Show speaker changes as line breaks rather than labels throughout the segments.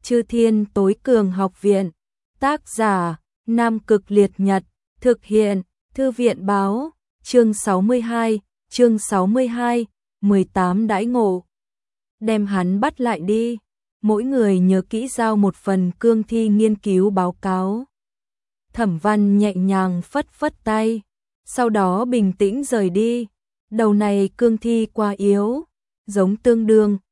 Chư Thiên Tối Cường Học Viện. Tác giả: Nam Cực Liệt Nhật. Thực hiện: Thư viện báo. Chương 62, 18 đãi ngộ. Đem hắn bắt lại đi. Mỗi người nhớ kỹ giao một phần cương thi nghiên cứu báo cáo. Thẩm Văn nhẹ nhàng phất phất tay, sau đó bình tĩnh rời đi. Đầu này cương thi quá yếu, giống tương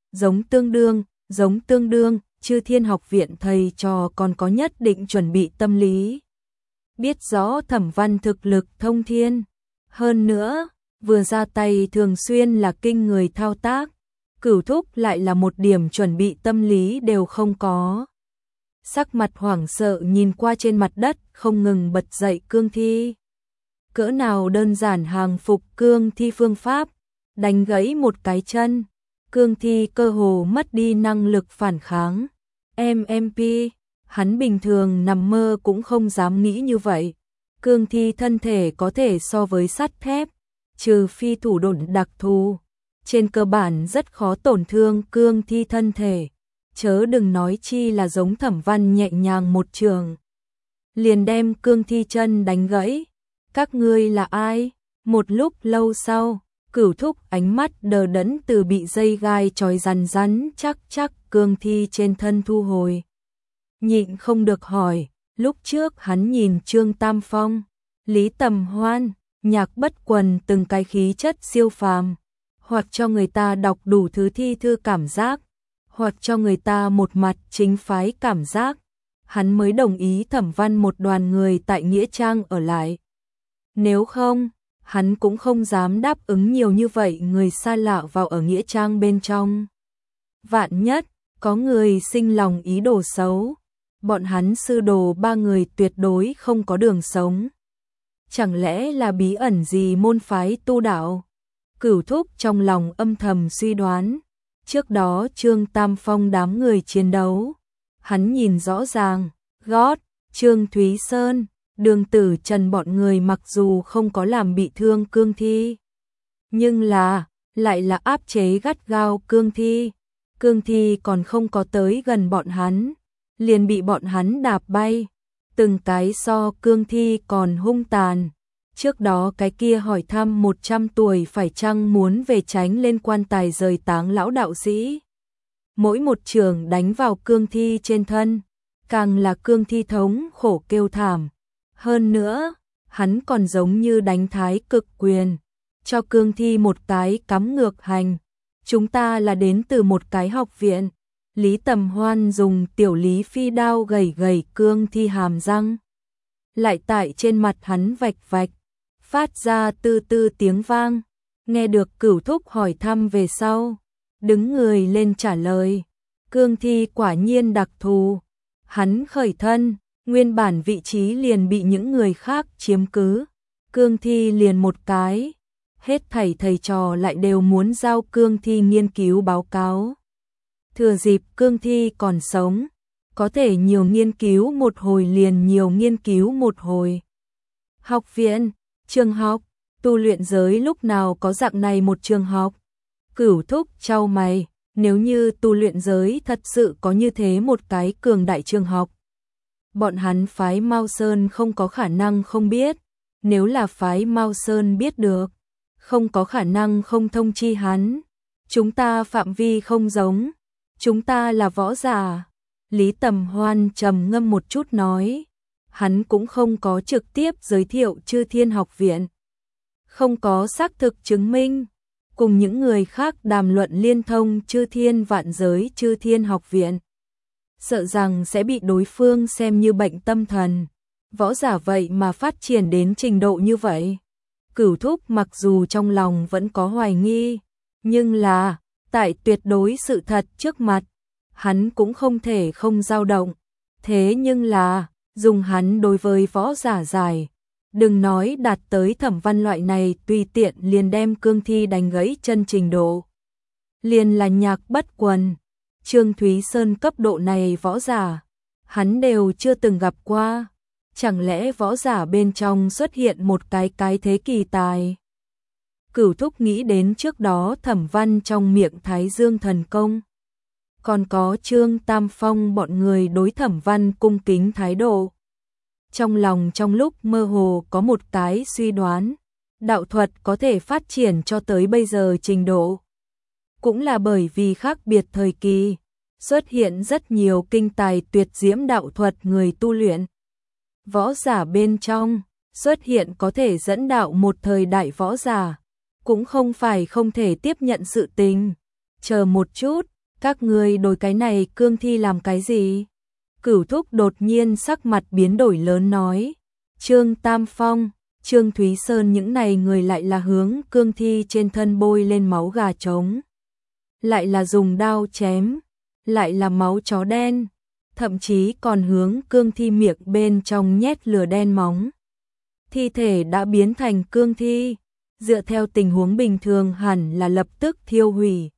đương, Chư Thiên Học Viện thầy trò còn có nhất định chuẩn bị tâm lý. Biết rõ Thẩm Văn thực lực thông thiên, hơn nữa, vừa ra tay thường xuyên là kinh người thao tác, Cửu Thúc lại là một điểm chuẩn bị tâm lý đều không có. Sắc mặt hoảng sợ nhìn qua trên mặt đất không ngừng bật dậy cương thi. Cỡ nào đơn giản hàng phục cương thi phương pháp, đánh gãy một cái chân, cương thi cơ hồ mất đi năng lực phản kháng. MMP, hắn bình thường nằm mơ cũng không dám nghĩ như vậy. Cương thi thân thể có thể so với sắt thép, trừ phi thủ đoạn đặc thù, trên cơ bản rất khó tổn thương cương thi thân thể. Chớ đừng nói chi là giống Thẩm Văn nhẹ nhàng một trường, liền đem cương thi chân đánh gãy. Các ngươi là ai? Một lúc lâu sau, Cửu Thúc ánh mắt đờ đẫn từ bị dây gai trói rắn chắc cương thi trên thân thu hồi. Nhịn không được hỏi, lúc trước hắn nhìn Trương Tam Phong, Lý Tầm Hoan, Nhạc Bất Quần từng cái khí chất siêu phàm, hoặc cho người ta đọc đủ thứ thi thư cảm giác, hoặc cho người ta một mặt chính phái cảm giác, hắn mới đồng ý Thẩm Văn một đoàn người tại Nghĩa Trang ở lại. Nếu không, hắn cũng không dám đáp ứng nhiều như vậy người xa lạ vào ở Nghĩa Trang bên trong. Vạn nhất, có người sinh lòng ý đồ xấu, bọn hắn sư đồ ba người tuyệt đối không có đường sống. Chẳng lẽ là bí ẩn gì môn phái tu đạo? Cửu Thúc trong lòng âm thầm suy đoán. Trước đó Trương Tam Phong đám người chiến đấu, hắn nhìn rõ ràng, gót, Trương Thúy Sơn, Đường Tử Trần bọn người mặc dù không có làm bị thương cương thi, nhưng lại là áp chế gắt gao cương thi. Cương thi còn không có tới gần bọn hắn, liền bị bọn hắn đạp bay, từng cái so cương thi còn hung tàn. Trước đó cái kia hỏi thăm 100 tuổi phải chăng muốn về tránh lên quan tài rời táng lão đạo sĩ. Mỗi một trường đánh vào cương thi trên thân, càng là cương thi thống khổ kêu thảm. Hơn nữa, hắn còn giống như đánh thái cực quyền, cho cương thi một cái cắm ngược hành. Chúng ta là đến từ một cái học viện. Lý Tầm Hoan dùng tiểu lý phi đao gẩy cương thi hàm răng, lại tại trên mặt hắn vạch, phát ra tư tư tiếng vang. Nghe được Cửu Thúc hỏi thăm về sau, đứng người lên trả lời, cương thi quả nhiên đặc thù. Hắn khởi thân, nguyên bản vị trí liền bị những người khác chiếm cứ, cương thi liền một cái, hết thảy thầy trò lại đều muốn giao cương thi nghiên cứu báo cáo. Thừa dịp cương thi còn sống, có thể nhiều nghiên cứu một hồi liền nhiều nghiên cứu một hồi. Học viện, trường học, tu luyện giới lúc nào có dạng này một trường học? Cửu Thúc chau mày, nếu như tu luyện giới thật sự có như thế một cái cường đại trường học, bọn hắn phái Mao Sơn không có khả năng không biết. Nếu là phái Mao Sơn biết được, không có khả năng không thông chi hắn. Chúng ta phạm vi không giống, chúng ta là võ giả. Lý Tầm Hoan trầm ngâm một chút nói, hắn cũng không có trực tiếp giới thiệu Chư Thiên Học Viện, không có xác thực chứng minh, cùng những người khác đàm luận liên thông Chư Thiên Vạn Giới Chư Thiên Học Viện, sợ rằng sẽ bị đối phương xem như bệnh tâm thần. Võ giả vậy mà phát triển đến trình độ như vậy. Cửu Thúc mặc dù trong lòng vẫn có hoài nghi, nhưng là tại tuyệt đối sự thật trước mặt, hắn cũng không thể không dao động. Thế nhưng là, dùng hắn đối với võ giả giải, đừng nói đạt tới Thẩm Văn loại này tùy tiện liền đem cương thi đánh gãy chân trình độ. Liền là Nhạc Bất Quần, Trương Thúy Sơn cấp độ này võ giả, hắn đều chưa từng gặp qua. Chẳng lẽ võ giả bên trong xuất hiện một cái thế kỳ tài? Cửu Thúc nghĩ đến trước đó Thẩm Văn trong miệng Thái Dương thần công, còn có Trương Tam Phong bọn người đối Thẩm Văn cung kính thái độ. Trong lòng trong lúc mơ hồ có một cái suy đoán, đạo thuật có thể phát triển cho tới bây giờ trình độ. Cũng là bởi vì khác biệt thời kỳ, xuất hiện rất nhiều kinh tài tuyệt diễm đạo thuật người tu luyện. Võ giả bên trong, xuất hiện có thể dẫn đạo một thời đại võ giả, cũng không phải không thể tiếp nhận sự tình. Chờ một chút, các ngươi đối cái này cương thi làm cái gì? Cửu Thúc đột nhiên sắc mặt biến đổi lớn nói. Trương Tam Phong, Trương Thúy Sơn những này người lại là hướng cương thi trên thân bôi lên máu gà trống. Lại là dùng đao chém, lại là máu chó đen, thậm chí còn hướng cương thi miệng bên trong nhét lửa đen móng. Thi thể đã biến thành cương thi, dựa theo tình huống bình thường hẳn là lập tức thiêu hủy.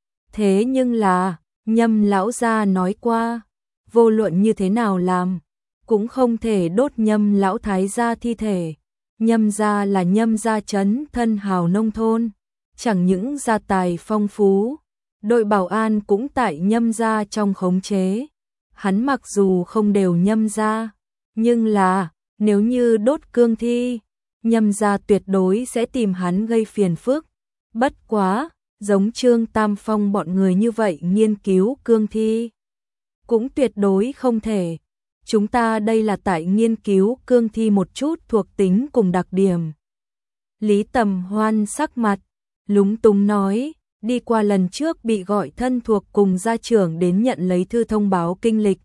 Thế nhưng là, Nhâm lão gia nói qua, vô luận như thế nào làm, cũng không thể đốt Nhâm lão thái gia thi thể. Nhâm gia là Nhâm gia trấn thân hào nông thôn, chẳng những gia tài phong phú, đội bảo an cũng tại Nhâm gia trong khống chế. Hắn mặc dù không đều Nhâm gia, nhưng là, nếu như đốt cương thi, Nhâm gia tuyệt đối sẽ tìm hắn gây phiền phức. Bất quá, giống Trương Tam Phong bọn người như vậy nghiên cứu cương thi, cũng tuyệt đối không thể. Chúng ta đây là tại nghiên cứu cương thi một chút thuộc tính cùng đặc điểm. Lý Tầm Hoan sắc mặt, lúng túng nói, đi qua lần trước bị gọi thân thuộc cùng gia trưởng đến nhận lấy thư thông báo kinh lịch.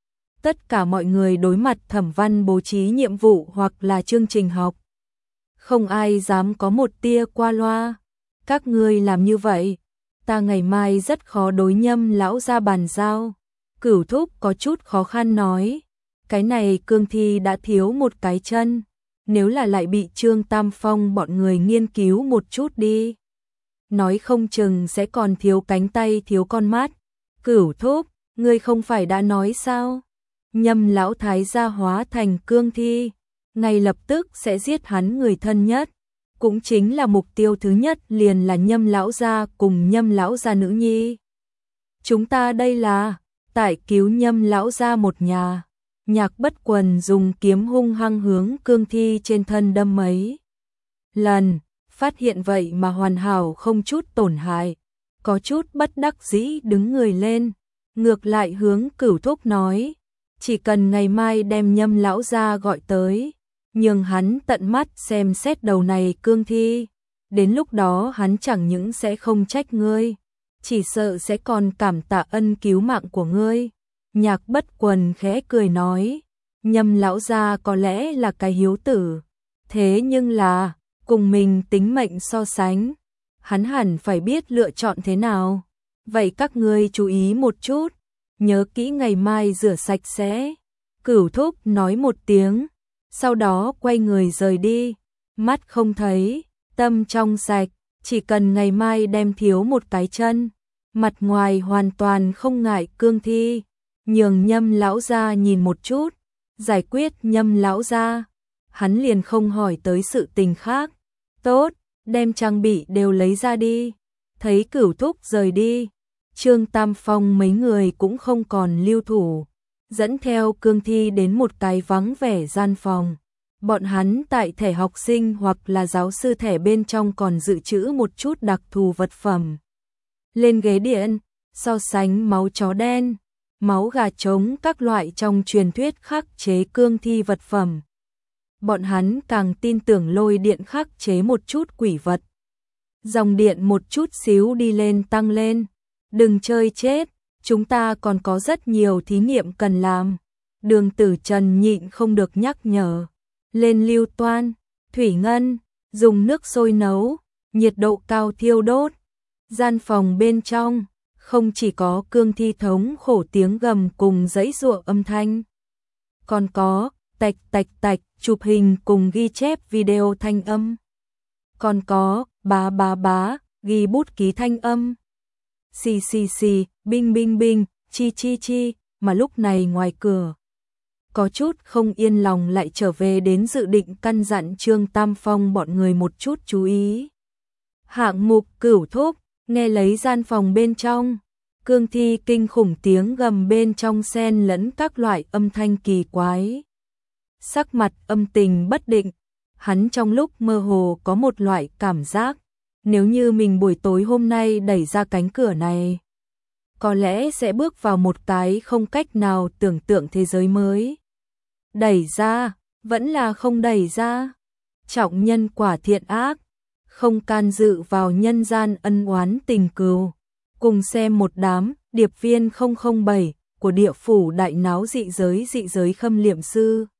Tất cả mọi người đối mặt Thẩm Văn bố trí nhiệm vụ hoặc là chương trình học. Không ai dám có một tia qua loa. Các ngươi làm như vậy, ta ngày mai rất khó đối Nhâm lão gia bàn giao. Cửu Thúc có chút khó khăn nói, cái này cương thi đã thiếu một cái chân, nếu là lại bị Trương Tam Phong bọn người nghiên cứu một chút đi. Nói không chừng sẽ còn thiếu cánh tay thiếu con mắt. Cửu Thúc, ngươi không phải đã nói sao? Nhâm lão thái gia hóa thành cương thi, ngay lập tức sẽ giết hắn người thân nhất. Cũng chính là mục tiêu thứ nhất liền là Nhâm lão gia cùng Nhâm lão gia nữ nhi. Chúng ta đây là tại cứu Nhâm lão gia một nhà. Nhạc Bất Quần dùng kiếm hung hăng hướng cương thi trên thân đâm mấy lần, phát hiện vậy mà hoàn hảo không chút tổn hại, có chút bất đắc dĩ đứng người lên, ngược lại hướng Cửu Thúc nói, chỉ cần ngày mai đem Nhâm lão gia gọi tới, nhường hắn tận mắt xem xét đầu này cương thi, đến lúc đó hắn chẳng những sẽ không trách ngươi, chỉ sợ sẽ còn cảm tạ ân cứu mạng của ngươi. Nhạc Bất Quần khẽ cười nói, Nhâm lão gia có lẽ là cái hiếu tử, thế nhưng là, cùng mình tính mệnh so sánh, hắn hẳn phải biết lựa chọn thế nào. Vậy các ngươi chú ý một chút, nhớ kỹ ngày mai rửa sạch sẽ. Cửu Thúc nói một tiếng, sau đó quay người rời đi, mắt không thấy, tâm trong sạch, chỉ cần ngày mai đem thiếu một cái chân, mặt ngoài hoàn toàn không ngại cương thi, nhường Nhâm lão gia nhìn một chút, giải quyết Nhâm lão gia, hắn liền không hỏi tới sự tình khác. Tốt, đem trang bị đều lấy ra đi. Thấy Cửu Thúc rời đi, Trương Tam Phong mấy người cũng không còn lưu thủ, dẫn theo cương thi đến một cái vắng vẻ gian phòng. Bọn hắn tại thẻ học sinh hoặc là giáo sư thẻ bên trong còn dự trữ một chút đặc thù vật phẩm. Lên ghế điện, so sánh máu chó đen, máu gà trống các loại trong truyền thuyết khắc chế cương thi vật phẩm. Bọn hắn càng tin tưởng lôi điện khắc chế một chút quỷ vật. Dòng điện một chút xíu đi lên tăng lên. Đừng chơi chết, chúng ta còn có rất nhiều thí nghiệm cần làm. Đường Tử Trần nhịn không được nhắc nhở. Lên lưu toan, thủy ngân, dùng nước sôi nấu, nhiệt độ cao thiêu đốt. Gian phòng bên trong, không chỉ có cương thi thống khổ tiếng gầm cùng giãy giụa âm thanh, còn có tạch tạch tạch chụp hình cùng ghi chép video thanh âm, còn có bá bá bá ghi bút ký thanh âm, xì xì xì, binh binh binh, chi chi chi, mà lúc này ngoài cửa có chút không yên lòng lại trở về đến dự định căn dặn Trương Tam Phong bọn người một chút chú ý. Hạng mục Cửu Thúc nghe lấy gian phòng bên trong, cương thi kinh khủng tiếng gầm bên trong xen lẫn các loại âm thanh kỳ quái. Sắc mặt âm tình bất định, hắn trong lúc mơ hồ có một loại cảm giác, nếu như mình buổi tối hôm nay đẩy ra cánh cửa này, có lẽ sẽ bước vào một cái không cách nào tưởng tượng thế giới mới. Đẩy ra, vẫn là không đẩy ra. Trọng nhân quả thiện ác, không can dự vào nhân gian ân oán tình cừu. Cùng xem một đám điệp viên 007 của địa phủ đại náo dị giới Khâm Liệm Sư.